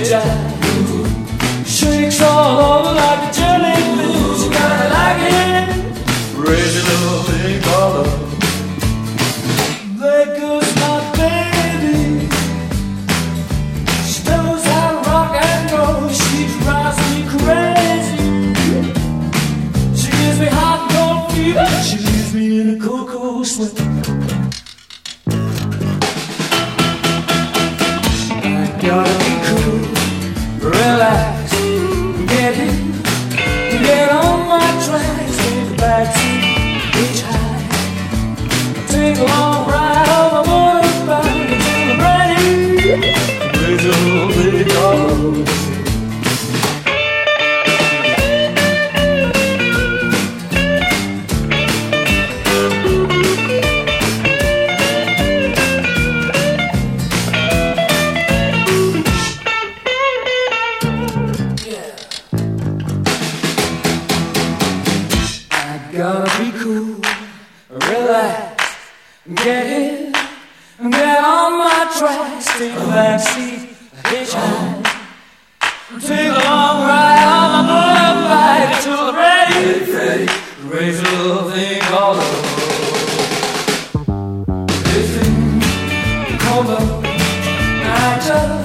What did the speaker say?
jive. Shakes all over like a jellyfish. You gotta like it. Raise your little thing called love. There goes my baby. She knows how to rock and roll. She drives me crazy. She gives me hot and cold fever. She leaves me in a cool, cool sweat. I gotta be cool, relax, get in, get on my tracks, take a backseat, hitchhike, take a long ride on my motorbike until I'm ready. Raise a little big dog. Gotta be cool, relax, get in, get on my tracks, take a backseat, hitchhike, take a long ride on my motorbike until I'm ready, raise a little thing called love. This thing called love, I just